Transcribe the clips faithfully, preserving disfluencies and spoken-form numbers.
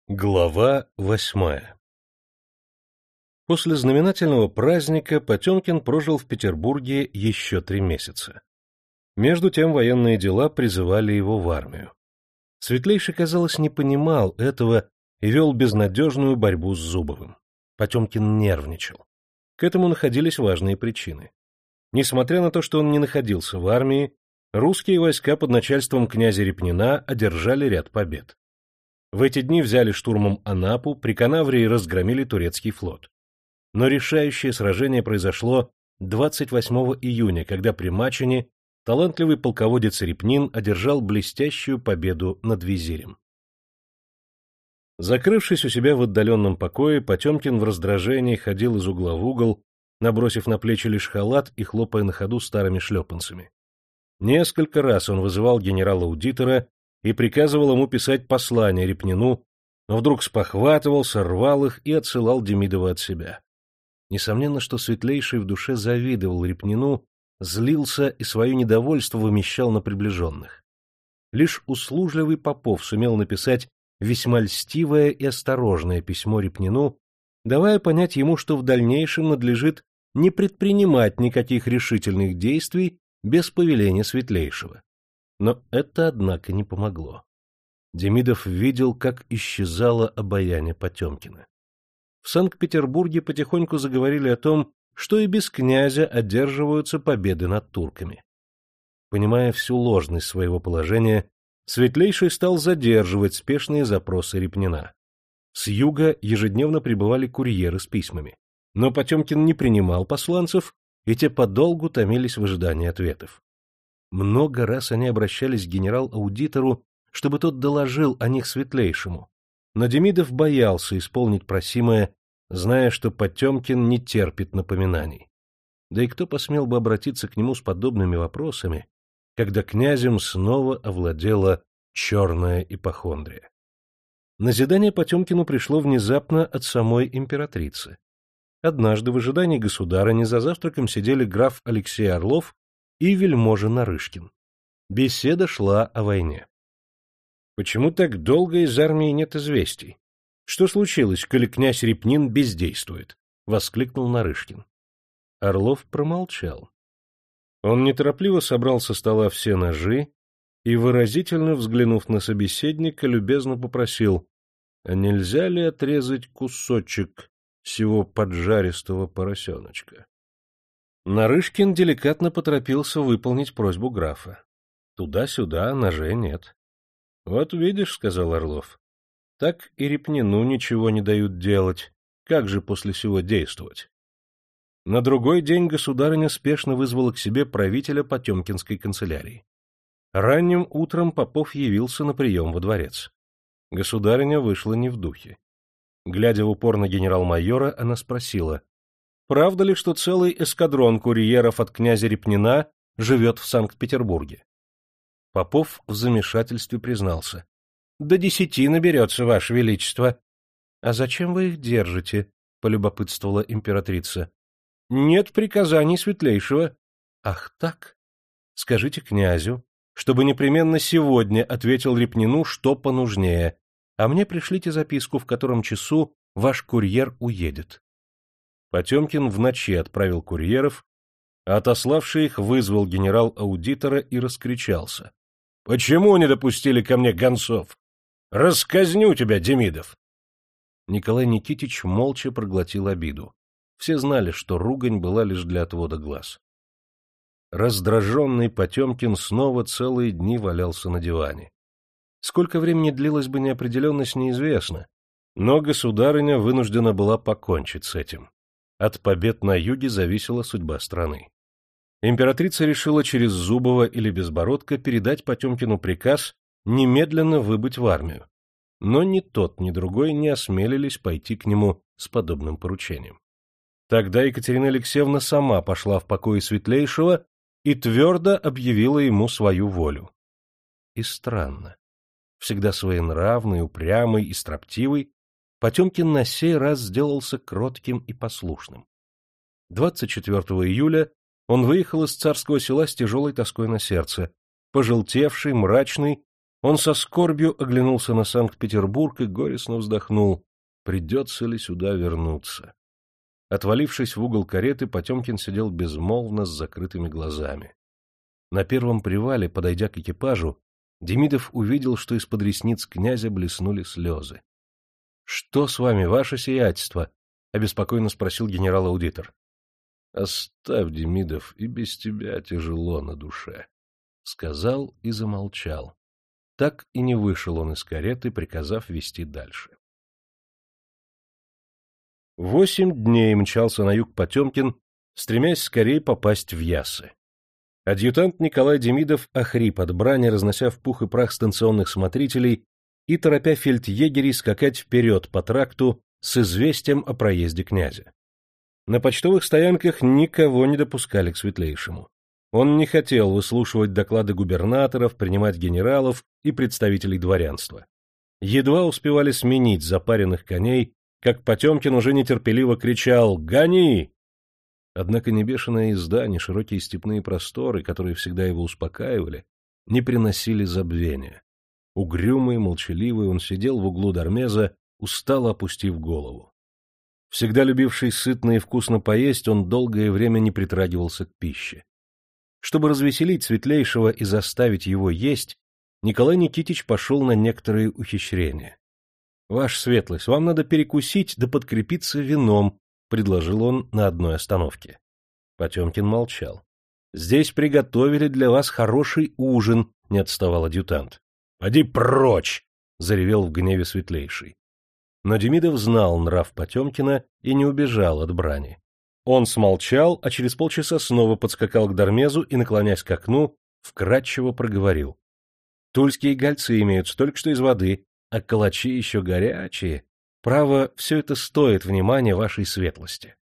Глава восьмая. После знаменательного праздника Потемкин прожил в Петербурге еще три месяца. Между тем военные дела призывали его в армию. Светлейший, казалось, не понимал этого и вел безнадежную борьбу с Зубовым. Потемкин нервничал. К этому находились важные причины. Несмотря на то, что он не находился в армии, русские войска под начальством князя Репнина одержали ряд побед. В эти дни взяли штурмом Анапу, при Канаврии разгромили турецкий флот. Но решающее сражение произошло двадцать восьмого июня, когда при Мачине талантливый полководец Репнин одержал блестящую победу над визирем. Закрывшись у себя в отдаленном покое, Потемкин в раздражении ходил из угла в угол, набросив на плечи лишь халат и хлопая на ходу старыми шлепанцами. Несколько раз он вызывал генерала-аудитора и приказывал ему писать послание Репнину, но вдруг спохватывался, рвал их и отсылал Демидова от себя. Несомненно, что Светлейший в душе завидовал Репнину, злился и свое недовольство вымещал на приближенных. Лишь услужливый Попов сумел написать весьма льстивое и осторожное письмо Репнину, давая понять ему, что в дальнейшем надлежит не предпринимать никаких решительных действий без повеления Светлейшего. Но это, однако, не помогло. Демидов видел, как исчезало обаяние Потемкина. В Санкт-Петербурге потихоньку заговорили о том, что и без князя одерживаются победы над турками. Понимая всю ложность своего положения, Светлейший стал задерживать спешные запросы Репнина. С юга ежедневно прибывали курьеры с письмами, но Потемкин не принимал посланцев, и те подолгу томились в ожидании ответов. Много раз они обращались к генерал-аудитору, чтобы тот доложил о них Светлейшему, но Демидов боялся исполнить просимое, зная, что Потемкин не терпит напоминаний. Да и кто посмел бы обратиться к нему с подобными вопросами, когда князем снова овладела черная ипохондрия? Назидание Потемкину пришло внезапно от самой императрицы. Однажды в ожидании государыни за завтраком сидели граф Алексей Орлов и вельможа Нарышкин. Беседа шла о войне. — Почему так долго из армии нет известий? Что случилось, коли князь Репнин бездействует? — воскликнул Нарышкин. Орлов промолчал. Он неторопливо собрал со стола все ножи и, выразительно взглянув на собеседника, любезно попросил: — А нельзя ли отрезать кусочек сего поджаристого поросеночка? Нарышкин деликатно поторопился выполнить просьбу графа. Туда-сюда ножей нет. — Вот видишь, — сказал Орлов, — так и Репнину ничего не дают делать. Как же после сего действовать? На другой день государыня спешно вызвала к себе правителя Потемкинской канцелярии. Ранним утром Попов явился на прием во дворец. Государыня вышла не в духе. Глядя в упор на генерал-майора, она спросила: — Правда ли, что целый эскадрон курьеров от князя Репнина живет в Санкт-Петербурге? Попов в замешательстве признался: — До десяти наберется, ваше величество. — А зачем вы их держите? — полюбопытствовала императрица. — Нет приказаний Светлейшего. — Ах так? Скажите князю, чтобы непременно сегодня ответил Репнину, что понужнее, а мне пришлите записку, в котором часу ваш курьер уедет. Потемкин в ночи отправил курьеров, а отославший их вызвал генерал-аудитора и раскричался: — Почему не допустили ко мне гонцов? Расказню тебя, Демидов! Николай Никитич молча проглотил обиду. Все знали, что ругань была лишь для отвода глаз. Раздраженный Потемкин снова целые дни валялся на диване. Сколько времени длилась бы неопределенность, неизвестно, но государыня вынуждена была покончить с этим. От побед на юге зависела судьба страны. Императрица решила через Зубова или Безбородко передать Потемкину приказ немедленно выбыть в армию, но ни тот, ни другой не осмелились пойти к нему с подобным поручением. Тогда Екатерина Алексеевна сама пошла в покои Светлейшего и твердо объявила ему свою волю. И странно. Всегда своенравный, упрямый и строптивый, Потемкин на сей раз сделался кротким и послушным. двадцать четвёртого июля он выехал из Царского Села с тяжелой тоской на сердце, пожелтевший, мрачный Он со скорбью оглянулся на Санкт-Петербург и горестно вздохнул. Придется ли сюда вернуться? Отвалившись в угол кареты, Потемкин сидел безмолвно с закрытыми глазами. На первом привале, подойдя к экипажу, Демидов увидел, что из-под ресниц князя блеснули слезы. — Что с вами, ваше сиятельство? — обеспокоенно спросил генерал-аудитор. — Оставь, Демидов, и без тебя тяжело на душе, — сказал и замолчал. Так и не вышел он из кареты, приказав везти дальше. Восемь дней мчался на юг Потемкин, стремясь скорее попасть в Яссы. Адъютант Николай Демидов охрип от брани, разнося в пух и прах станционных смотрителей и торопя фельдъегерей скакать вперед по тракту с известием о проезде князя. На почтовых стоянках никого не допускали к Светлейшему. Он не хотел выслушивать доклады губернаторов, принимать генералов и представителей дворянства. Едва успевали сменить запаренных коней, как Потемкин уже нетерпеливо кричал «Гони!». Однако ни бешеная езда, ни широкие степные просторы, которые всегда его успокаивали, не приносили забвения. Угрюмый, молчаливый, он сидел в углу Дармеза, устало опустив голову. Всегда любивший сытно и вкусно поесть, он долгое время не притрагивался к пище. Чтобы развеселить Светлейшего и заставить его есть, Николай Никитич пошел на некоторые ухищрения. — Ваша светлость, вам надо перекусить да подкрепиться вином, — предложил он на одной остановке. Потемкин молчал. — Здесь приготовили для вас хороший ужин, — не отставал адъютант. — Поди прочь! — заревел в гневе Светлейший. Но Демидов знал нрав Потемкина и не убежал от брани. Он смолчал, а через полчаса снова подскакал к Дармезу и, наклонясь к окну, вкратчиво проговорил. — Тульские гольцы имеются только что из воды, а калачи еще горячие. Право, все это стоит внимания вашей светлости.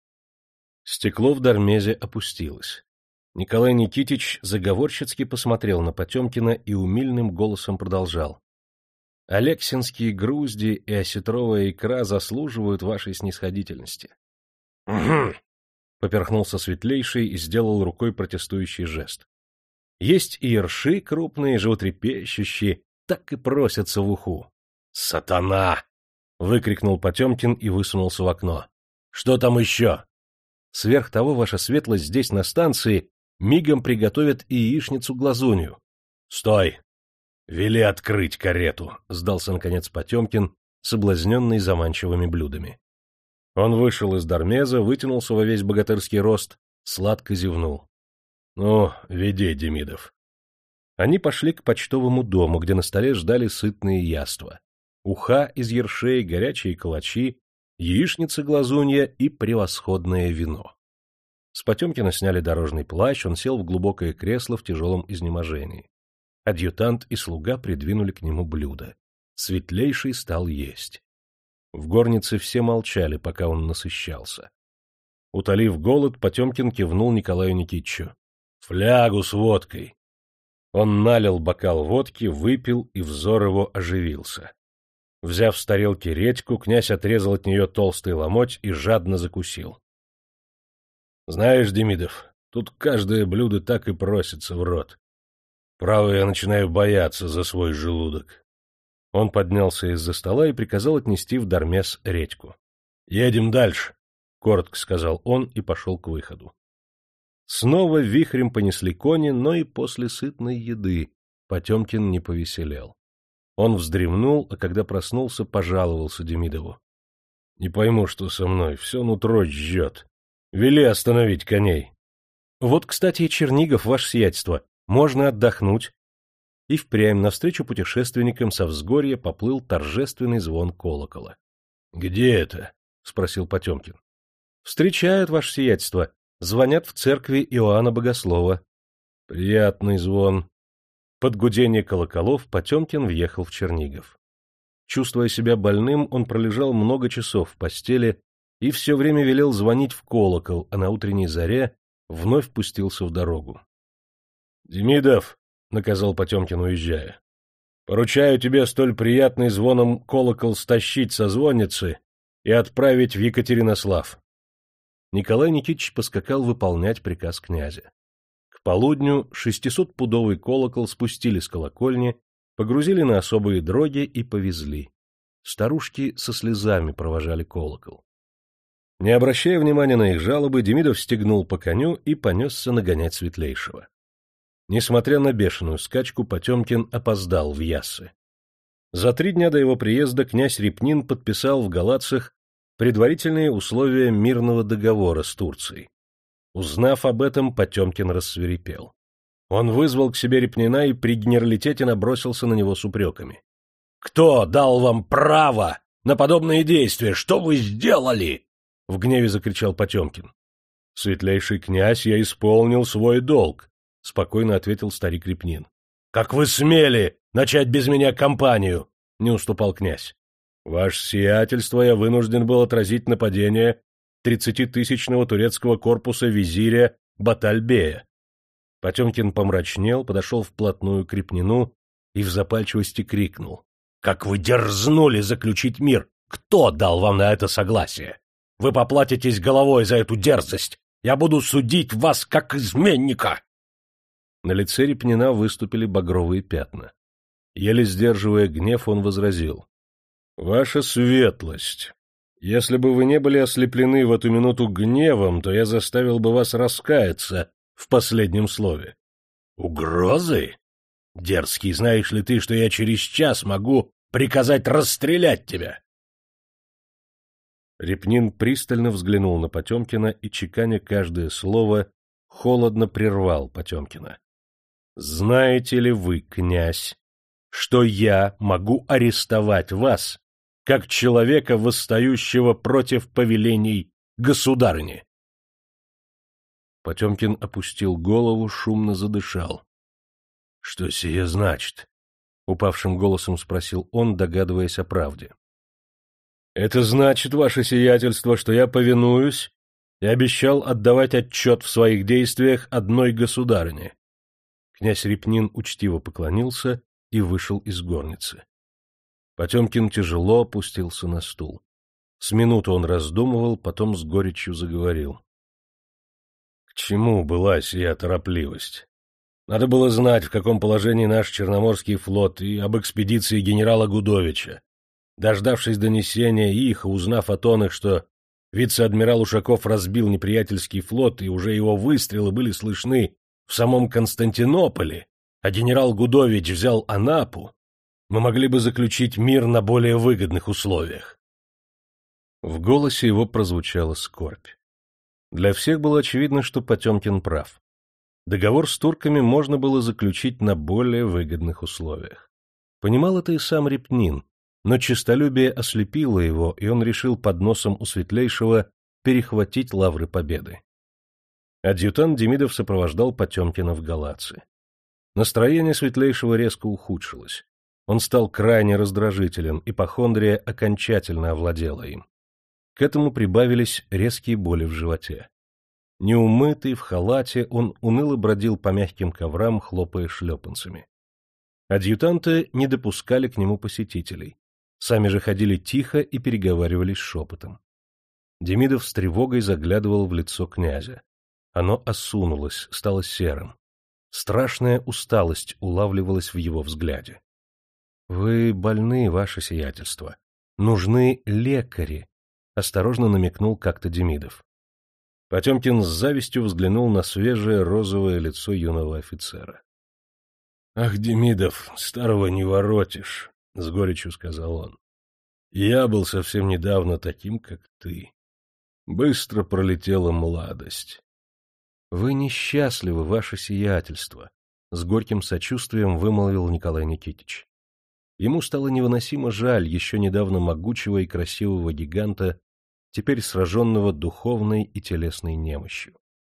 Стекло в Дармезе опустилось. Николай Никитич заговорщицки посмотрел на Потемкина и умильным голосом продолжал. — Алексинские грузди и осетровая икра заслуживают вашей снисходительности. — Угу! — поперхнулся Светлейший и сделал рукой протестующий жест. — Есть и ерши крупные, животрепещущие, так и просятся в уху. — Сатана! — выкрикнул Потемкин и высунулся в окно. — Что там еще? — Сверх того, ваша светлость, здесь на станции мигом приготовят и яичницу-глазунью. — Стой! Вели открыть карету! — сдался, наконец, Потемкин, соблазненный заманчивыми блюдами. Он вышел из Дармеза, вытянулся во весь богатырский рост, сладко зевнул. — Ну, веди, Демидов. Они пошли к почтовому дому, где на столе ждали сытные яства. Уха из ершей, горячие калачи, яичница-глазунья и превосходное вино. С Потемкина сняли дорожный плащ, он сел в глубокое кресло в тяжелом изнеможении. Адъютант и слуга придвинули к нему блюдо. Светлейший стал есть. В горнице все молчали, пока он насыщался. Утолив голод, Потемкин кивнул Николаю Никитичу. — Флягу с водкой! Он налил бокал водки, выпил, и взор его оживился. Взяв с тарелки редьку, князь отрезал от нее толстый ломоть и жадно закусил. — Знаешь, Демидов, тут каждое блюдо так и просится в рот. Право, я начинаю бояться за свой желудок. Он поднялся из-за стола и приказал отнести в Дармез редьку. — Едем дальше, — коротко сказал он и пошел к выходу. Снова вихрем понесли кони, но и после сытной еды Потемкин не повеселел. Он вздремнул, а когда проснулся, пожаловался Демидову. — Не пойму, что со мной, все нутро жжет. Вели остановить коней. — Вот, кстати, и Чернигов, ваше сиятельство. Можно отдохнуть. И впрямь навстречу путешественникам со взгорья поплыл торжественный звон колокола. — Где это? — спросил Потемкин. — Встречают, ваше сиятельство. Звонят в церкви Иоанна Богослова. Приятный звон. Под гудение колоколов Потемкин въехал в Чернигов. Чувствуя себя больным, он пролежал много часов в постели и все время велел звонить в колокол, а на утренней заре вновь пустился в дорогу. — Демидов, — наказал Потемкин, уезжая, — поручаю тебе столь приятный звоном колокол стащить со звонницы и отправить в Екатеринослав. Николай Никитич поскакал выполнять приказ князя. К полудню шестисотпудовый колокол спустили с колокольни Погрузили на особые дроги и повезли. Старушки со слезами провожали колокол. Не обращая внимания на их жалобы, Демидов стегнул по коню и понесся нагонять Светлейшего. Несмотря на бешеную скачку, Потемкин опоздал в Яссы. За три дня до его приезда князь Репнин подписал в Галацах предварительные условия мирного договора с Турцией. Узнав об этом, Потемкин рассвирепел. Он вызвал к себе Репнина и при генералитете набросился на него с упреками. — Кто дал вам право на подобные действия? Что вы сделали? — в гневе закричал Потемкин. — Светлейший князь, я исполнил свой долг, — спокойно ответил старик Репнин. — Как вы смели начать без меня кампанию? — не уступал князь. — Ваше сиятельство, я вынужден был отразить нападение тридцатитысячного турецкого корпуса визиря Батальбея. Потемкин помрачнел, подошел вплотную к Репнину и в запальчивости крикнул. — Как вы дерзнули заключить мир! Кто дал вам на это согласие? Вы поплатитесь головой за эту дерзость! Я буду судить вас как изменника! На лице Репнина выступили багровые пятна. Еле сдерживая гнев, он возразил. — Ваша светлость, если бы вы не были ослеплены в эту минуту гневом, то я заставил бы вас раскаяться в последнем слове. — Угрозы? Дерзкий, знаешь ли ты, что я через час могу приказать расстрелять тебя? Репнин пристально взглянул на Потемкина и, чеканя каждое слово, холодно прервал Потемкина. — Знаете ли вы, князь, что я могу арестовать вас, как человека, восстающего против повелений государыни? Потемкин опустил голову, шумно задышал. — Что сие значит? — упавшим голосом спросил он, догадываясь о правде. — Это значит, ваше сиятельство, что я повинуюсь и обещал отдавать отчет в своих действиях одной государыне. Князь Репнин учтиво поклонился и вышел из горницы. Потемкин тяжело опустился на стул. С минуту он раздумывал, потом с горечью заговорил. — К чему была сия торопливость? Надо было знать, в каком положении наш Черноморский флот, и об экспедиции генерала Гудовича. Дождавшись донесения их, узнав от оных, что вице-адмирал Ушаков разбил неприятельский флот, и уже его выстрелы были слышны в самом Константинополе, а генерал Гудович взял Анапу, мы могли бы заключить мир на более выгодных условиях. В голосе его прозвучала скорбь. Для всех было очевидно, что Потемкин прав. Договор с турками можно было заключить на более выгодных условиях. Понимал это и сам Репнин, но честолюбие ослепило его, и он решил под носом у Светлейшего перехватить лавры победы. Адъютант Демидов сопровождал Потемкина в Галацы. Настроение Светлейшего резко ухудшилось. Он стал крайне раздражителен, ипохондрия окончательно овладела им. К этому прибавились резкие боли в животе. Неумытый, в халате, он уныло бродил по мягким коврам, хлопая шлепанцами. Адъютанты не допускали к нему посетителей. Сами же ходили тихо и переговаривались шепотом. Демидов с тревогой заглядывал в лицо князя. Оно осунулось, стало серым. Страшная усталость улавливалась в его взгляде. — Вы больны, ваше сиятельство. Нужны лекари, — осторожно намекнул как-то Демидов. Потемкин с завистью взглянул на свежее розовое лицо юного офицера. — Ах, Демидов, старого не воротишь, — с горечью сказал он. — Я был совсем недавно таким, как ты. Быстро пролетела молодость. — Вы несчастливы, ваше сиятельство, — с горьким сочувствием вымолвил Николай Никитич. Ему стало невыносимо жаль еще недавно могучего и красивого гиганта, теперь сраженного духовной и телесной немощью.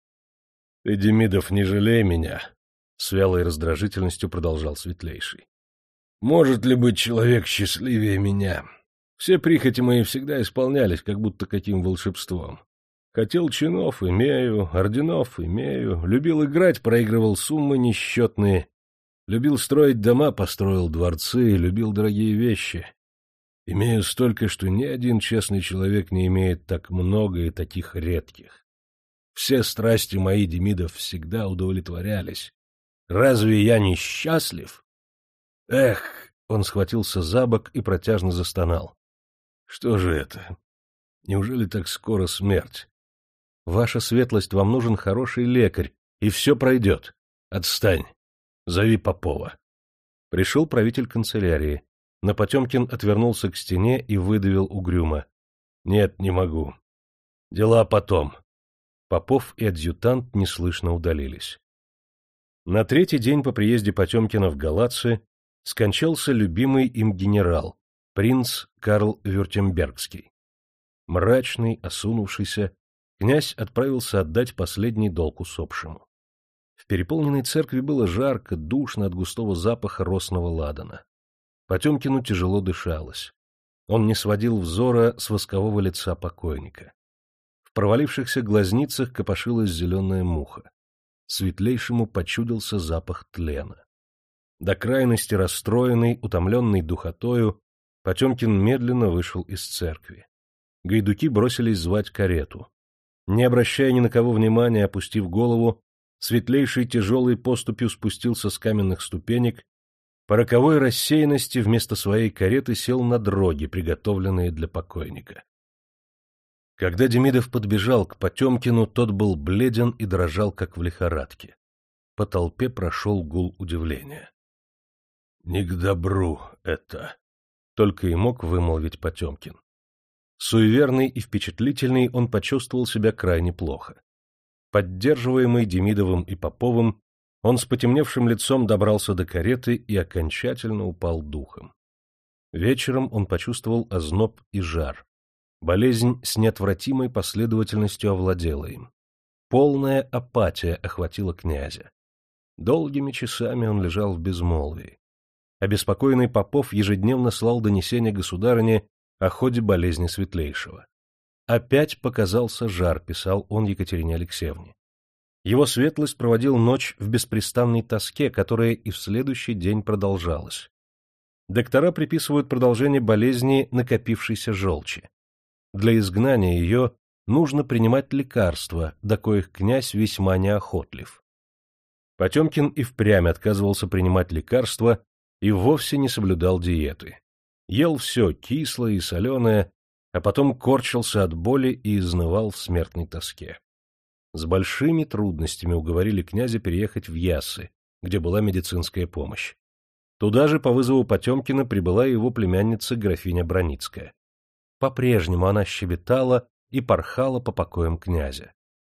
— Ты, Демидов, не жалей меня, — с вялой раздражительностью продолжал Светлейший. — Может ли быть человек счастливее меня? Все прихоти мои всегда исполнялись, как будто каким волшебством. Хотел чинов — имею, орденов — имею, любил играть — проигрывал суммы несчетные, любил строить дома — построил дворцы, любил дорогие вещи. Имею столько, что ни один честный человек не имеет так много и таких редких. Все страсти мои, Демидов, всегда удовлетворялись. Разве я не счастлив? Эх! Он схватился за бок и протяжно застонал. Что же это? Неужели так скоро смерть? Ваша светлость, вам нужен хороший лекарь, и все пройдет. Отстань. Зови Попова. Пришел правитель канцелярии. Но Потемкин отвернулся к стене и выдавил угрюмо. Нет, не могу. Дела потом. Попов и адъютант неслышно удалились. На третий день по приезде Потемкина в Галацы скончался любимый им генерал, принц Карл Вюртембергский. Мрачный, осунувшийся, князь отправился отдать последний долг усопшему. В переполненной церкви было жарко, душно от густого запаха росного ладана. Потемкину тяжело дышалось. Он не сводил взора с воскового лица покойника. В провалившихся глазницах копошилась зеленая муха. Светлейшему почудился запах тлена. До крайности расстроенный, утомленный духотою, Потемкин медленно вышел из церкви. Гайдуки бросились звать карету. Не обращая ни на кого внимания, опустив голову, Светлейший тяжелой поступью спустился с каменных ступенек, по роковой рассеянности вместо своей кареты сел на дроги, приготовленные для покойника. Когда Демидов подбежал к Потемкину, тот был бледен и дрожал, как в лихорадке. По толпе прошел гул удивления. — Не к добру это! — только и мог вымолвить Потемкин. Суеверный и впечатлительный, он почувствовал себя крайне плохо. Поддерживаемый Демидовым и Поповым, он с потемневшим лицом добрался до кареты и окончательно упал духом. Вечером он почувствовал озноб и жар. Болезнь с неотвратимой последовательностью овладела им. Полная апатия охватила князя. Долгими часами он лежал в безмолвии. Обеспокоенный Попов ежедневно слал донесения государыне о ходе болезни Светлейшего. «Опять показался жар», — писал он Екатерине Алексеевне. Его светлость проводил ночь в беспрестанной тоске, которая и в следующий день продолжалась. Доктора приписывают продолжение болезни накопившейся желчи. Для изгнания ее нужно принимать лекарства, до коих князь весьма неохотлив. Потемкин и впрямь отказывался принимать лекарства и вовсе не соблюдал диеты. Ел все кислое и соленое, а потом корчился от боли и изнывал в смертной тоске. С большими трудностями уговорили князя переехать в Яссы, где была медицинская помощь. Туда же по вызову Потемкина прибыла его племянница графиня Броницкая. По-прежнему она щебетала и порхала по покоям князя.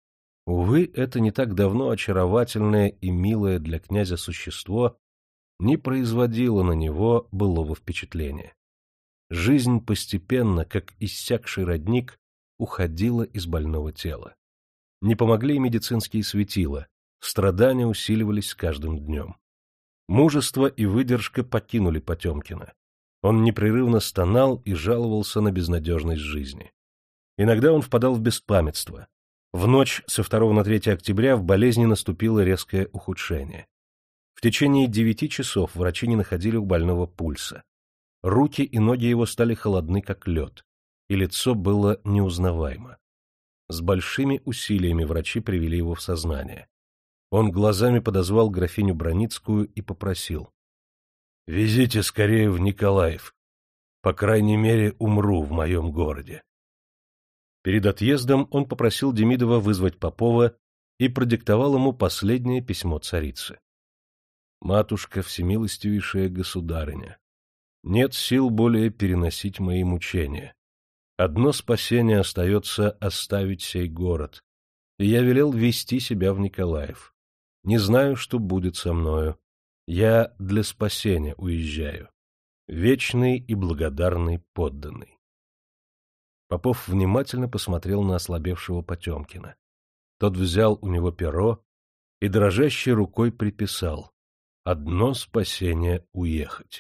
Увы, это не так давно очаровательное и милое для князя существо не производило на него былого впечатления. Жизнь постепенно, как иссякший родник, уходила из больного тела. Не помогли и медицинские светила, страдания усиливались с каждым днем. Мужество и выдержка покинули Потемкина. Он непрерывно стонал и жаловался на безнадежность жизни. Иногда он впадал в беспамятство. В ночь со второго на третье октября в болезни наступило резкое ухудшение. В течение девяти часов врачи не находили у больного пульса. Руки и ноги его стали холодны, как лед, и лицо было неузнаваемо. С большими усилиями врачи привели его в сознание. Он глазами подозвал графиню Броницкую и попросил: — Везите скорее в Николаев. По крайней мере, умру в моем городе. Перед отъездом он попросил Демидова вызвать Попова и продиктовал ему последнее письмо царицы. «Матушка, всемилостивейшая государыня, нет сил более переносить мои мучения. Одно спасение остается — оставить сей город, и я велел вести себя в Николаев. Не знаю, что будет со мною. Я для спасения уезжаю. Вечный и благодарный подданный». Попов внимательно посмотрел на ослабевшего Потемкина. Тот взял у него перо и дрожащей рукой приписал: «Одно спасение — уехать».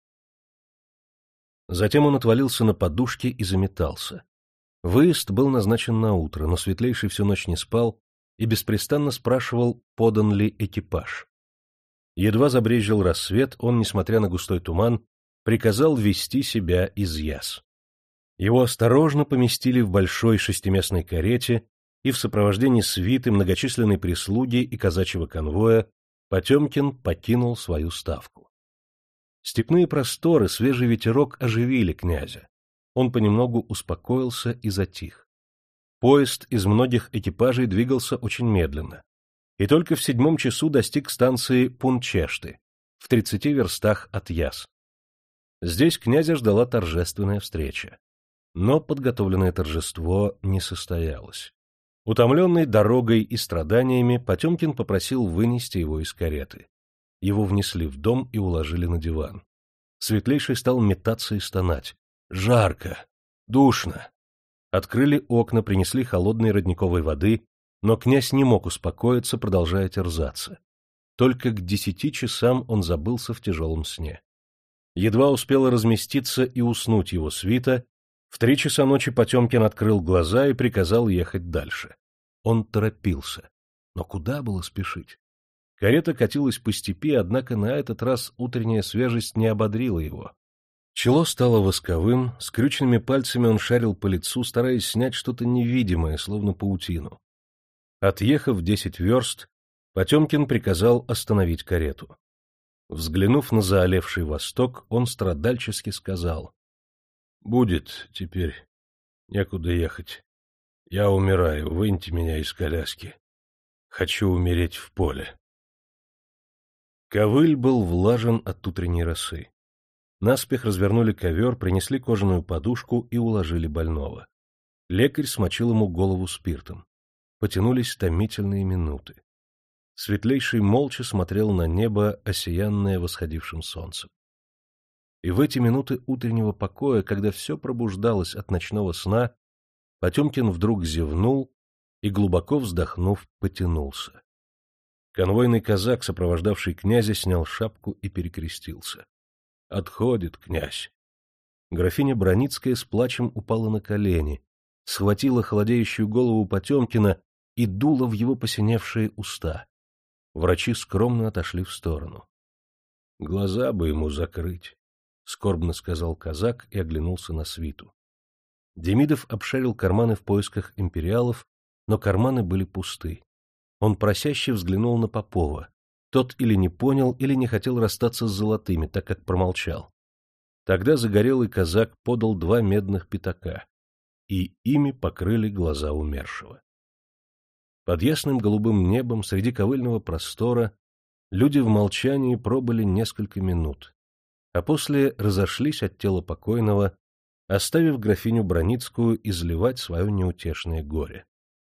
Затем он отвалился на подушке и заметался. Выезд был назначен на утро, но Светлейший всю ночь не спал и беспрестанно спрашивал, подан ли экипаж. Едва забрезжил рассвет, он, несмотря на густой туман, приказал вести себя из Яс. Его осторожно поместили в большой шестиместной карете, и в сопровождении свиты, многочисленной прислуги и казачьего конвоя Потемкин покинул свою ставку. Степные просторы, свежий ветерок оживили князя. Он понемногу успокоился и затих. Поезд из многих экипажей двигался очень медленно, и только в седьмом часу достиг станции Пунчешты, в тридцати верстах от Яс. Здесь князя ждала торжественная встреча. Но подготовленное торжество не состоялось. Утомленный дорогой и страданиями, Потемкин попросил вынести его из кареты. Его внесли в дом и уложили на диван. Светлейший стал метаться и стонать. Жарко, душно. Открыли окна, принесли холодной родниковой воды, но князь не мог успокоиться, продолжая терзаться. Только к десяти часам он забылся в тяжелом сне. Едва успела разместиться и уснуть его свита, в три часа ночи Потемкин открыл глаза и приказал ехать дальше. Он торопился. Но куда было спешить? Карета катилась по степи, однако на этот раз утренняя свежесть не ободрила его. Чело стало восковым, скрюченными пальцами он шарил по лицу, стараясь снять что-то невидимое, словно паутину. Отъехав десять верст, Потемкин приказал остановить карету. Взглянув на заалевший восток, он страдальчески сказал: — Будет теперь некуда ехать. Я умираю, выньте меня из коляски. Хочу умереть в поле. Ковыль был влажен от утренней росы. Наспех развернули ковер, принесли кожаную подушку и уложили больного. Лекарь смочил ему голову спиртом. Потянулись томительные минуты. Светлейший молча смотрел на небо, осиянное восходившим солнцем. И в эти минуты утреннего покоя, когда все пробуждалось от ночного сна, Потемкин вдруг зевнул и, глубоко вздохнув, потянулся. Конвойный казак, сопровождавший князя, снял шапку и перекрестился. — Отходит князь. Графиня Броницкая с плачем упала на колени, схватила холодеющую голову Потемкина и дула в его посиневшие уста. Врачи скромно отошли в сторону. — Глаза бы ему закрыть, — скорбно сказал казак и оглянулся на свиту. Демидов обшарил карманы в поисках империалов, но карманы были пусты. Он просяще взглянул на Попова. Тот или не понял, или не хотел расстаться с золотыми, так как промолчал. Тогда загорелый казак подал два медных пятака, и ими покрыли глаза умершего. Под ясным голубым небом, среди ковыльного простора, люди в молчании пробыли несколько минут, а после разошлись от тела покойного, оставив графиню Броницкую изливать свое неутешное горе.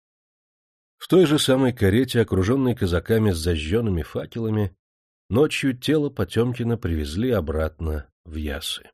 В той же самой карете, окруженной казаками с зажженными факелами, ночью тело Потемкина привезли обратно в Ясы.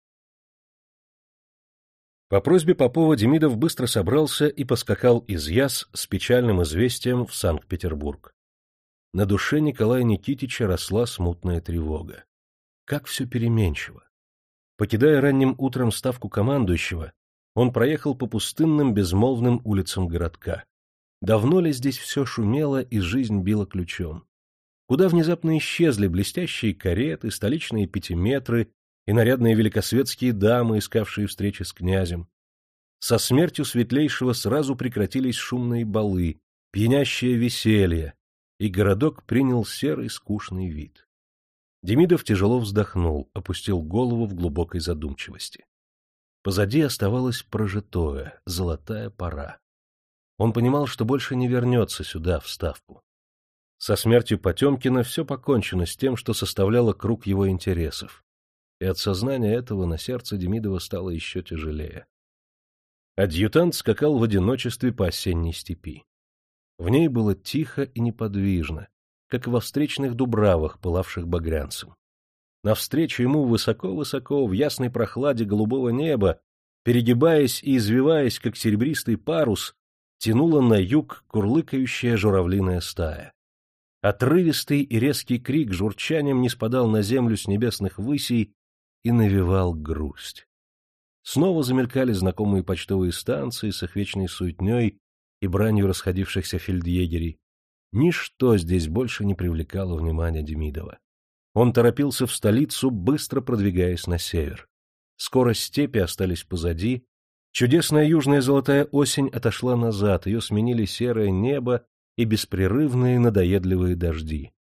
По просьбе Попова Демидов быстро собрался и поскакал из Яс с печальным известием в Санкт-Петербург. На душе Николая Никитича росла смутная тревога. Как все переменчиво! Покидая ранним утром ставку командующего, он проехал по пустынным безмолвным улицам городка. Давно ли здесь все шумело и жизнь била ключом? Куда внезапно исчезли блестящие кареты, столичные пятиметры и нарядные великосветские дамы, искавшие встречи с князем? Со смертью Светлейшего сразу прекратились шумные балы, пьянящее веселье, и городок принял серый скучный вид. Демидов тяжело вздохнул, опустил голову в глубокой задумчивости. Позади оставалось прожитое, золотая пора. Он понимал, что больше не вернется сюда, в Ставку. Со смертью Потемкина все покончено с тем, что составляло круг его интересов, и от сознания этого на сердце Демидова стало еще тяжелее. Адъютант скакал в одиночестве по осенней степи. В ней было тихо и неподвижно, как во встречных дубравах, пылавших багрянцем. Навстречу ему высоко-высоко, в ясной прохладе голубого неба, перегибаясь и извиваясь, как серебристый парус, тянула на юг курлыкающая журавлиная стая. Отрывистый и резкий крик журчанием не спадал на землю с небесных высей и навевал грусть. Снова замелькали знакомые почтовые станции с их вечной суетней и бранью расходившихся фельдъегерей. Ничто здесь больше не привлекало внимания Демидова. Он торопился в столицу, быстро продвигаясь на север. Скоро степи остались позади, чудесная южная золотая осень отошла назад, ее сменили серое небо и беспрерывные надоедливые дожди.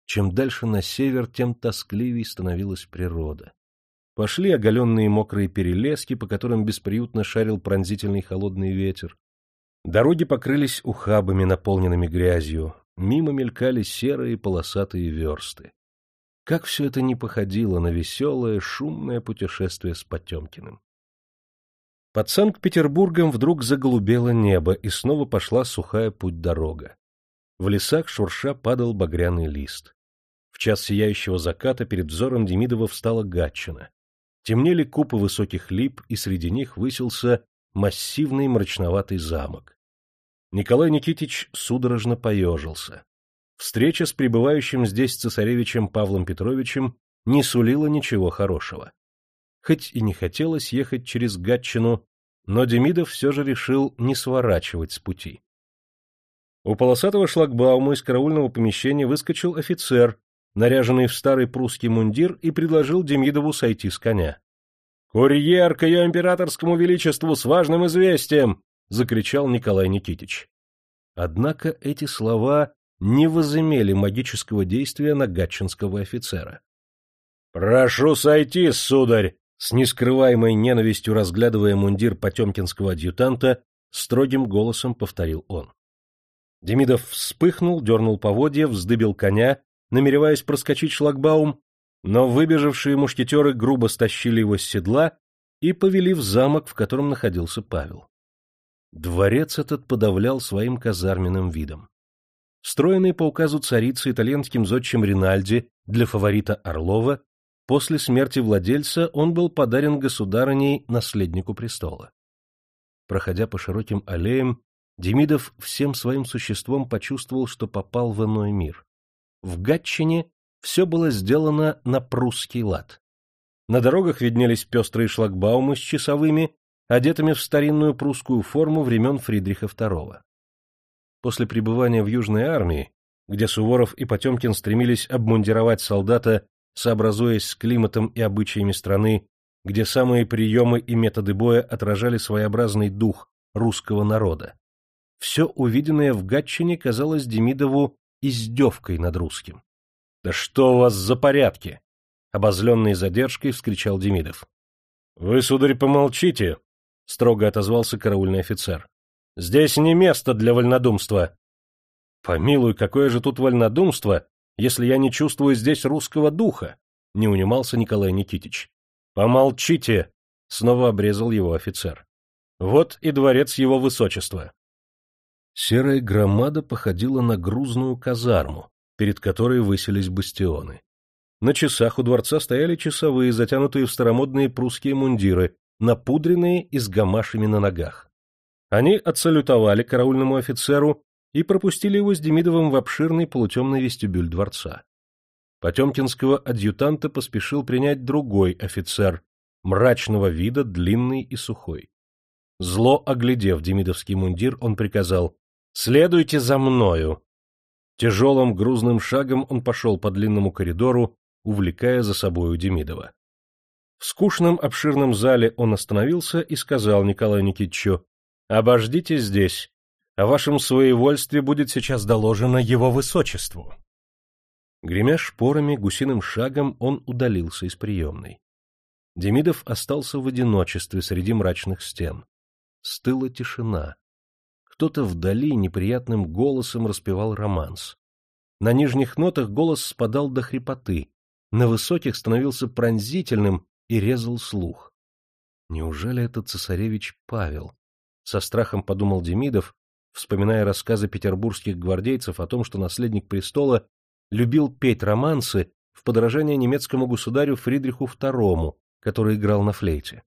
Чем дальше на север, тем тоскливей становилась природа. Пошли оголенные мокрые перелески, по которым бесприютно шарил пронзительный холодный ветер. Дороги покрылись ухабами, наполненными грязью. Мимо мелькали серые полосатые версты. Как все это не походило на веселое, шумное путешествие с Потемкиным. Под Санкт-Петербургом вдруг заголубело небо, и снова пошла сухая путь-дорога. В лесах шурша падал багряный лист. В час сияющего заката перед взором Демидова встала Гатчина. Темнели купы высоких лип, и среди них высился массивный мрачноватый замок. Николай Никитич судорожно поежился. Встреча с пребывающим здесь цесаревичем Павлом Петровичем не сулила ничего хорошего. Хоть и не хотелось ехать через Гатчину, но Демидов все же решил не сворачивать с пути. У полосатого шлагбаума из караульного помещения выскочил офицер, наряженный в старый прусский мундир, и предложил Демидову сойти с коня. — Курьер к ее императорскому величеству с важным известием! — закричал Николай Никитич. Однако эти слова не возымели магического действия на гатчинского офицера. — Прошу сойти, сударь! — с нескрываемой ненавистью разглядывая мундир потемкинского адъютанта, строгим голосом повторил он. Демидов вспыхнул, дернул поводья, вздыбил коня, намереваясь проскочить шлагбаум, но выбежавшие мушкетеры грубо стащили его с седла и повели в замок, в котором находился Павел. Дворец этот подавлял своим казарменным видом. Встроенный по указу царицы итальянским зодчим Ринальди для фаворита Орлова, после смерти владельца он был подарен государыней наследнику престола. Проходя по широким аллеям, Демидов всем своим существом почувствовал, что попал в иной мир. В Гатчине все было сделано на прусский лад. На дорогах виднелись пестрые шлагбаумы с часовыми, одетыми в старинную прусскую форму времен Фридриха второго. После пребывания в Южной армии, где Суворов и Потемкин стремились обмундировать солдата, сообразуясь с климатом и обычаями страны, где самые приемы и методы боя отражали своеобразный дух русского народа, все увиденное в Гатчине казалось Демидову издевкой над русским. — Да что у вас за порядки? — обозленный задержкой вскричал Демидов. — Вы, сударь, помолчите, — строго отозвался караульный офицер. — Здесь не место для вольнодумства. — Помилуй, какое же тут вольнодумство, если я не чувствую здесь русского духа? — не унимался Николай Никитич. — Помолчите! — снова обрезал его офицер. — Вот и дворец его высочества. Серая громада походила на грузную казарму, перед которой высились бастионы. На часах у дворца стояли часовые, затянутые в старомодные прусские мундиры, напудренные и с гамашами на ногах. Они отсалютовали караульному офицеру и пропустили его с Демидовым в обширный полутемный вестибюль дворца. Потемкинского адъютанта поспешил принять другой офицер, мрачного вида, длинный и сухой. Зло оглядев демидовский мундир, он приказал: «Следуйте за мною!» Тяжелым грузным шагом он пошел по длинному коридору, увлекая за собою Демидова. В скучном обширном зале он остановился и сказал Николаю Никитичу: «Обождите здесь, о вашем своевольстве будет сейчас доложено его высочеству». Гремя шпорами, гусиным шагом он удалился из приемной. Демидов остался в одиночестве среди мрачных стен. Стыла тишина. Кто-то вдали неприятным голосом распевал романс. На нижних нотах голос спадал до хрипоты, на высоких становился пронзительным и резал слух. Неужели это цесаревич Павел? Со страхом подумал Демидов, вспоминая рассказы петербургских гвардейцев о том, что наследник престола любил петь романсы в подражание немецкому государю Фридриху второму, который играл на флейте.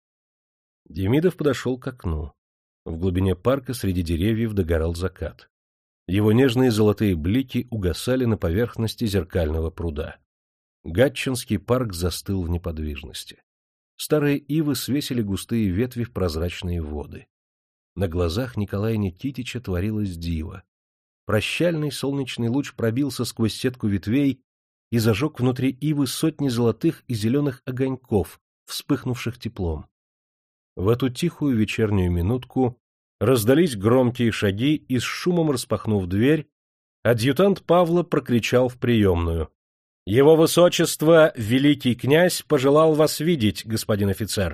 Демидов подошел к окну. В глубине парка среди деревьев догорал закат. Его нежные золотые блики угасали на поверхности зеркального пруда. Гатчинский парк застыл в неподвижности. Старые ивы свесили густые ветви в прозрачные воды. На глазах Николая Никитича творилось диво. Прощальный солнечный луч пробился сквозь сетку ветвей и зажег внутри ивы сотни золотых и зеленых огоньков, вспыхнувших теплом. В эту тихую вечернюю минутку раздались громкие шаги, и с шумом распахнув дверь, Адъютант Павла прокричал в приемную: — Его высочество, великий князь, пожелал вас видеть, господин офицер.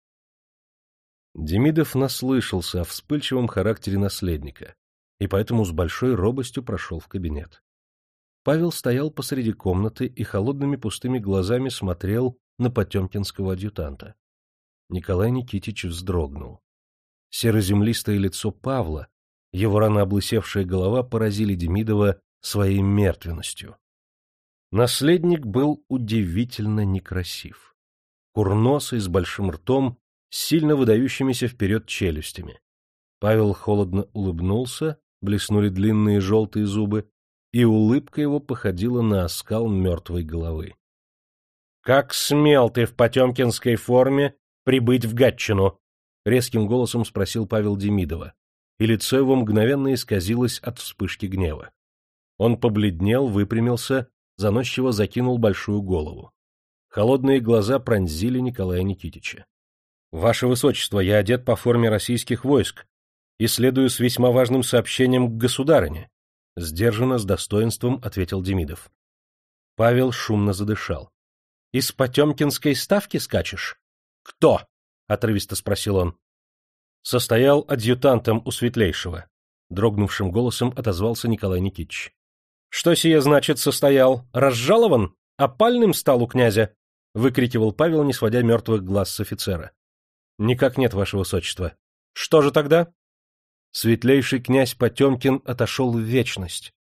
Демидов наслышался о вспыльчивом характере наследника и поэтому с большой робостью прошел в кабинет. Павел стоял посреди комнаты и холодными пустыми глазами смотрел на потемкинского адъютанта. Николай Никитич вздрогнул. Серо-землистое лицо Павла, его рано облысевшая голова поразили Демидова своей мертвенностью. Наследник был удивительно некрасив. Курносый, с большим ртом, с сильно выдающимися вперед челюстями. Павел холодно улыбнулся, блеснули длинные желтые зубы, и улыбка его походила на оскал мертвой головы. — Как смел ты в потемкинской форме прибыть в Гатчину? — резким голосом спросил Павел Демидова, и лицо его мгновенно исказилось от вспышки гнева. Он побледнел, выпрямился, заносчиво закинул большую голову. Холодные глаза пронзили Николая Никитича. — Ваше Высочество, я одет по форме российских войск и следую с весьма важным сообщением к государыне, — сдержанно, с достоинством ответил Демидов. Павел шумно задышал. — Из потемкинской ставки скачешь? — Кто? — отрывисто спросил он. — Состоял адъютантом у Светлейшего, — дрогнувшим голосом отозвался Николай Никитич. — Что сие значит состоял? Разжалован? Опальным стал у князя? — выкрикивал Павел, не сводя мертвых глаз с офицера. — Никак нет, ваше высочество. — Что же тогда? Светлейший князь Потемкин отошел в вечность.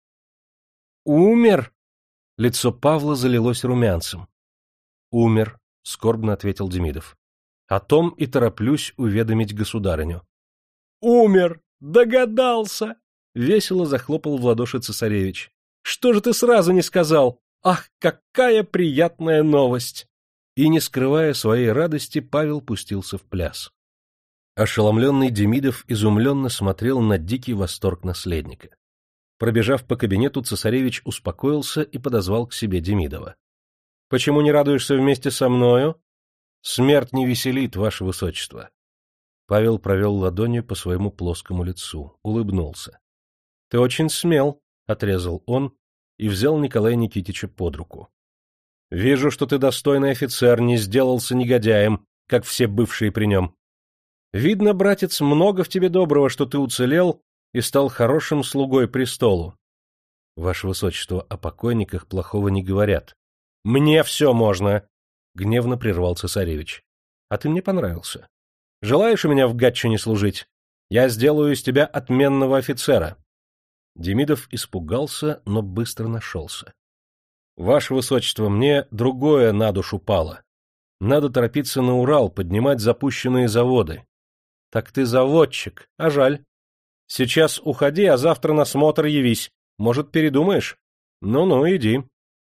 — Умер? — лицо Павла залилось румянцем. — Умер, — скорбно ответил Демидов. — О том и тороплюсь уведомить государыню. — Умер! Догадался! — весело захлопал в ладоши цесаревич. — Что же ты сразу не сказал? Ах, какая приятная новость! И, не скрывая своей радости, Павел пустился в пляс. Ошеломленный Демидов изумленно смотрел на дикий восторг наследника. Пробежав по кабинету, цесаревич успокоился и подозвал к себе Демидова. — Почему не радуешься вместе со мною? — Смерть не веселит, ваше высочество. Павел провел ладонью по своему плоскому лицу, улыбнулся. — Ты очень смел, — отрезал он и взял Николая Никитича под руку. — Вижу, что ты достойный офицер, не сделался негодяем, как все бывшие при нем. Видно, братец, много в тебе доброго, что ты уцелел и стал хорошим слугой престолу. — Ваше высочество, о покойниках плохого не говорят. — Мне все можно! — гневно прервал цесаревич. — А ты мне понравился. Желаешь у меня в Гатчине служить? Я сделаю из тебя отменного офицера. Демидов испугался, но быстро нашелся. — Ваше высочество, мне другое на душу пало. Надо торопиться на Урал, поднимать запущенные заводы. — Так ты заводчик, а жаль. Сейчас уходи, а завтра на смотр явись. Может, передумаешь? Ну-ну, иди.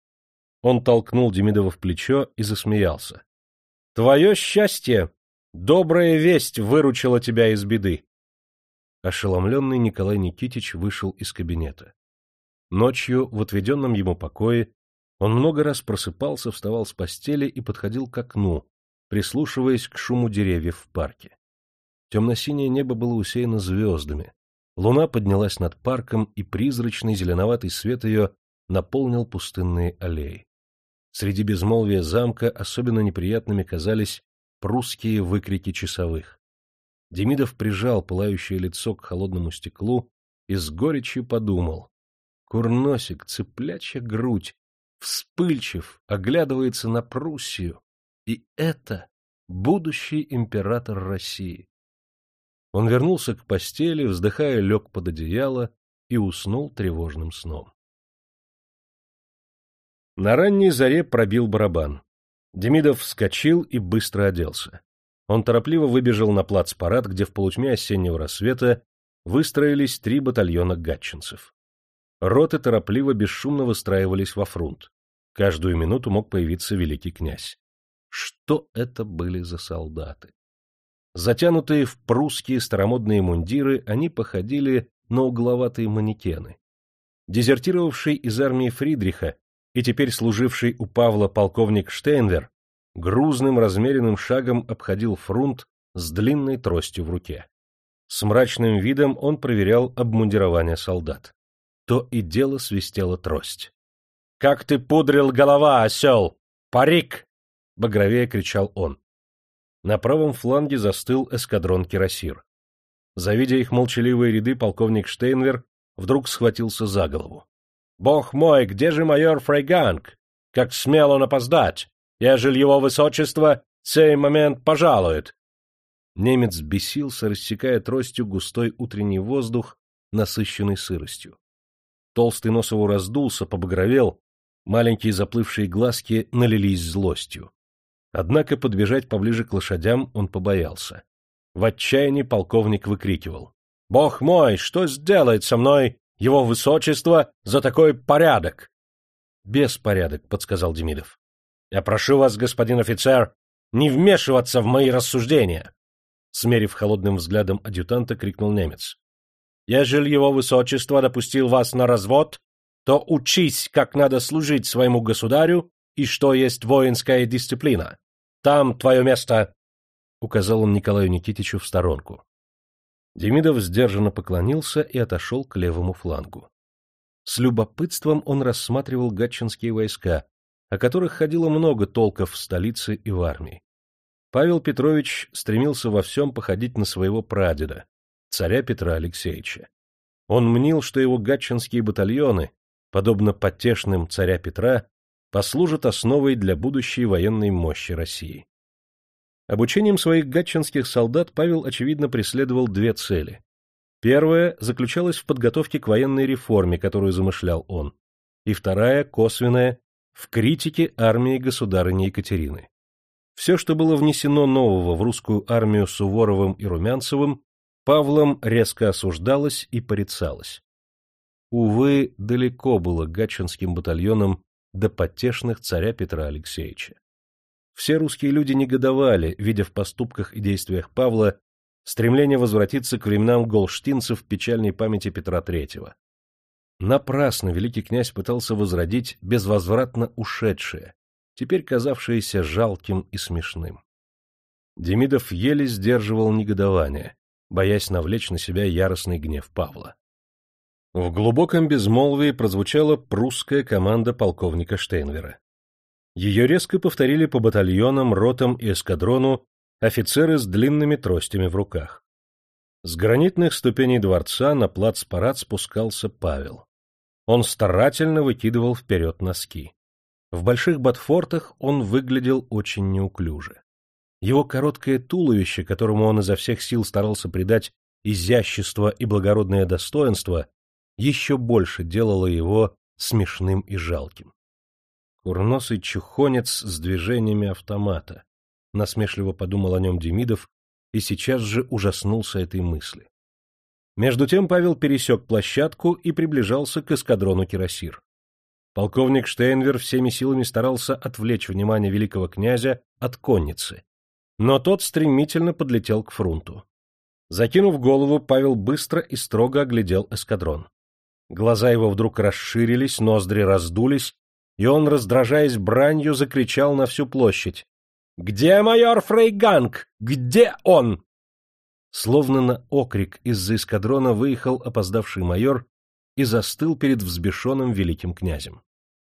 Он толкнул Демидова в плечо и засмеялся. — Твое счастье! Добрая весть выручила тебя из беды. Ошеломленный Николай Никитич вышел из кабинета. Ночью, в отведенном ему покое, он много раз просыпался, вставал с постели и подходил к окну, прислушиваясь к шуму деревьев в парке. Темно-синее небо было усеяно звездами, луна поднялась над парком, и призрачный зеленоватый свет ее наполнил пустынные аллеи. Среди безмолвия замка особенно неприятными казались прусские выкрики часовых. Демидов прижал пылающее лицо к холодному стеклу и с горечью подумал: курносик, цыплячья грудь, вспыльчив, оглядывается на Пруссию, и это будущий император России. Он вернулся к постели, вздыхая, лег под одеяло и уснул тревожным сном. На ранней заре пробил барабан. Демидов вскочил и быстро оделся. Он торопливо выбежал на плацпарад, где в полутьме осеннего рассвета выстроились три батальона гатчинцев. Роты торопливо, бесшумно выстраивались во фрунт. Каждую минуту мог появиться великий князь. Что это были за солдаты? Затянутые в прусские старомодные мундиры, они походили на угловатые манекены. Дезертировавший из армии Фридриха и теперь служивший у Павла полковник Штейнвер грузным размеренным шагом обходил фрунт с длинной тростью в руке. С мрачным видом он проверял обмундирование солдат. то и дело свистела трость. — Как ты пудрил голова, осел! Парик! — багровее кричал он. На правом фланге застыл эскадрон кирасир. Завидя их молчаливые ряды, полковник Штейнвер вдруг схватился за голову. — Бог мой, где же майор Фрейганг? Как смел он опоздать, ежели его высочество сей момент пожалует! Немец бесился, рассекая тростью густой утренний воздух, насыщенный сыростью. Толстый нос его раздулся, побагровел, маленькие заплывшие глазки налились злостью. Однако подбежать поближе к лошадям он побоялся. В отчаянии полковник выкрикивал: — Бог мой, что сделает со мной его высочество за такой порядок? — Беспорядок, — подсказал Демидов. — Я прошу вас, господин офицер, не вмешиваться в мои рассуждения! Смерив холодным взглядом адъютанта, крикнул немец. — Ежели его высочество допустил вас на развод, то учись, как надо служить своему государю и что есть воинская дисциплина. Там твое место! — указал он Николаю Никитичу в сторонку. Демидов сдержанно поклонился и отошел к левому флангу. С любопытством он рассматривал гатчинские войска, о которых ходило много толков в столице и в армии. Павел Петрович стремился во всем походить на своего прадеда, царя Петра Алексеевича. Он мнил, что его гатчинские батальоны, подобно потешным царя Петра, послужат основой для будущей военной мощи России. Обучением своих гатчинских солдат Павел, очевидно, преследовал две цели. Первая заключалась в подготовке к военной реформе, которую замышлял он, и вторая, косвенная, в критике армии государыни Екатерины. Все, что было внесено нового в русскую армию Суворовым и Румянцевым, Павлом резко осуждалось и порицалось. Увы, далеко было гатчинским батальонам до потешных царя Петра Алексеевича. Все русские люди негодовали, видя в поступках и действиях Павла стремление возвратиться к временам голштинцев в печальной памяти Петра Третьего. Напрасно великий князь пытался возродить безвозвратно ушедшее, теперь казавшееся жалким и смешным. Демидов еле сдерживал негодование, боясь навлечь на себя яростный гнев Павла. В глубоком безмолвии прозвучала прусская команда полковника Штейнвера. Ее резко повторили по батальонам, ротам и эскадрону офицеры с длинными тростями в руках. С гранитных ступеней дворца на плацпарад спускался Павел. Он старательно выкидывал вперед носки. В больших ботфортах он выглядел очень неуклюже. Его короткое туловище, которому он изо всех сил старался придать изящество и благородное достоинство, еще больше делало его смешным и жалким. Курносый чухонец с движениями автомата. Насмешливо подумал о нем Демидов и сейчас же ужаснулся этой мысли. Между тем Павел пересек площадку и приближался к эскадрону кирасир. Полковник Штейнвер всеми силами старался отвлечь внимание великого князя от конницы, но тот стремительно подлетел к фрунту. Закинув голову, Павел быстро и строго оглядел эскадрон. Глаза его вдруг расширились, ноздри раздулись, и он, раздражаясь бранью, закричал на всю площадь: «Где майор Фрейганг? Где он?» Словно на окрик из-за эскадрона выехал опоздавший майор и застыл перед взбешенным великим князем.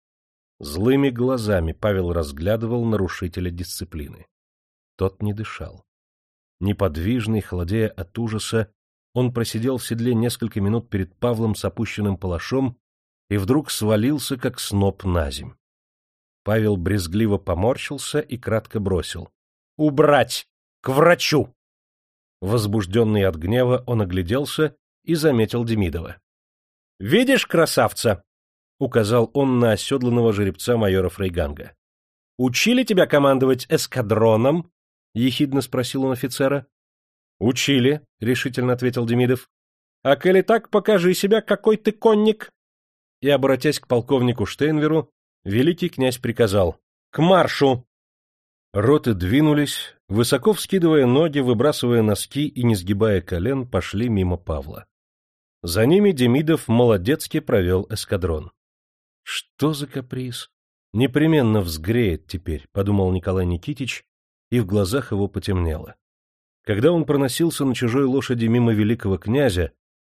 Злыми глазами Павел разглядывал нарушителя дисциплины. Тот не дышал. Неподвижный, холодея от ужаса, он просидел в седле несколько минут перед Павлом с опущенным палашом и вдруг свалился, как сноп, наземь. Павел брезгливо поморщился и кратко бросил: «Убрать! К врачу!» Возбужденный от гнева, он огляделся и заметил Демидова. — Видишь красавца? — указал он на оседланного жеребца майора Фрейганга. — Учили тебя командовать эскадроном? — ехидно спросил он офицера. — Учили, — решительно ответил Демидов. — А коли так, покажи себя, какой ты конник. И, обратясь к полковнику Штейнверу, великий князь приказал: — К маршу! Роты двинулись, высоко вскидывая ноги, выбрасывая носки и не сгибая колен, пошли мимо Павла. За ними Демидов молодецки провел эскадрон. — Что за каприз? Непременно взгреет теперь, — подумал Николай Никитич, и в глазах его потемнело. Когда он проносился на чужой лошади мимо великого князя,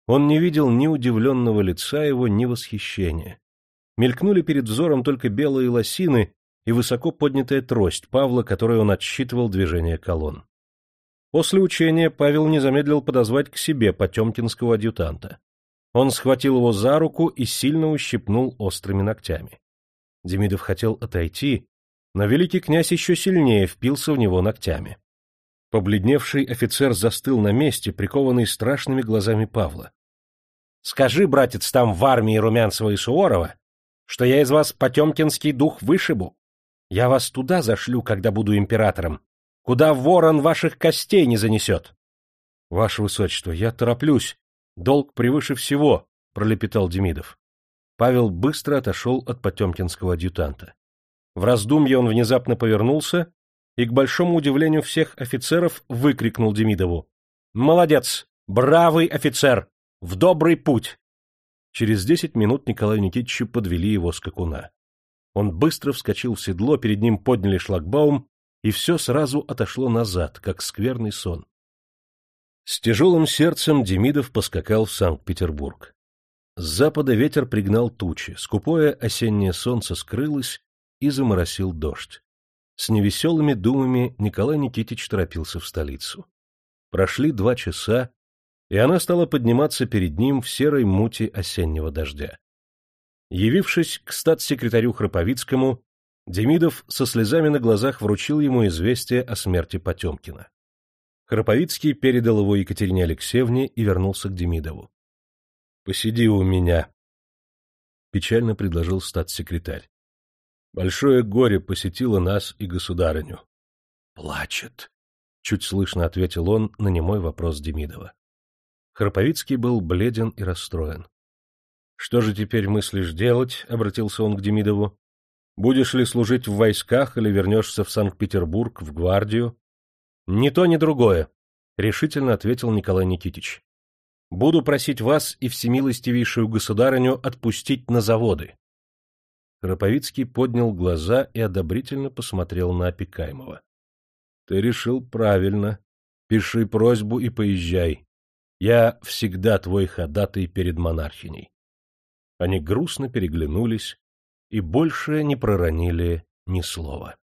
Он не видел ни удивленного лица его, ни восхищения. Мелькнули перед взором только белые лосины и высоко поднятая трость Павла, которой он отсчитывал движение колонн. После учения Павел не замедлил подозвать к себе потемкинского адъютанта. Он схватил его за руку и сильно ущипнул острыми ногтями. Демидов хотел отойти, но великий князь еще сильнее впился в него ногтями. Побледневший офицер застыл на месте, прикованный страшными глазами Павла. — Скажи, братец, там в армии Румянцева и Суворова, что я из вас потемкинский дух вышибу. Я вас туда зашлю, когда буду императором, куда ворон ваших костей не занесет. — Ваше высочество, я тороплюсь. Долг превыше всего, — пролепетал Демидов. Павел быстро отошел от потемкинского адъютанта. В раздумье он внезапно повернулся и, к большому удивлению всех офицеров, выкрикнул Демидову: — Молодец! Бравый офицер! В добрый путь! Через десять минут Николаю Никитичу подвели его скакуна. Он быстро вскочил в седло, перед ним подняли шлагбаум, и все сразу отошло назад, как скверный сон. С тяжелым сердцем Демидов поскакал в Санкт-Петербург. С запада ветер пригнал тучи, скупое осеннее солнце скрылось, и заморосил дождь. С невеселыми думами Николай Никитич торопился в столицу. Прошли два часа, и она стала подниматься перед ним в серой мути осеннего дождя. Явившись к статс-секретарю Храповицкому, Демидов со слезами на глазах вручил ему известие о смерти Потемкина. Храповицкий передал его Екатерине Алексеевне и вернулся к Демидову. — Посиди у меня, — печально предложил статс-секретарь. Большое горе посетило нас и государыню. — Плачет, — чуть слышно ответил он на немой вопрос Демидова. Храповицкий был бледен и расстроен. — Что же теперь мыслишь делать? — обратился он к Демидову. — Будешь ли служить в войсках или вернешься в Санкт-Петербург, в гвардию? — Ни то, ни другое, — решительно ответил Николай Никитич. — Буду просить вас и всемилостивейшую государыню отпустить на заводы. Храповицкий поднял глаза и одобрительно посмотрел на опекаемого. — Ты решил правильно. Пиши просьбу и поезжай. Я всегда твой ходатай перед монархиней. Они грустно переглянулись и больше не проронили ни слова.